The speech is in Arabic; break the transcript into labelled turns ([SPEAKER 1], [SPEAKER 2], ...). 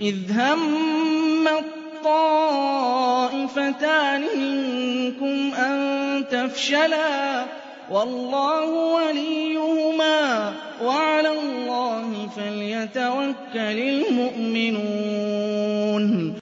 [SPEAKER 1] إِذْ هَمَّ الطَّائِفَتَانِ مِنكُمْ أَن تَفْشَلَا وَاللَّهُ وَلِيُّهُمَا وَعَلَى اللَّهِ فَلْيَتَوَكَّلِ الْمُؤْمِنُونَ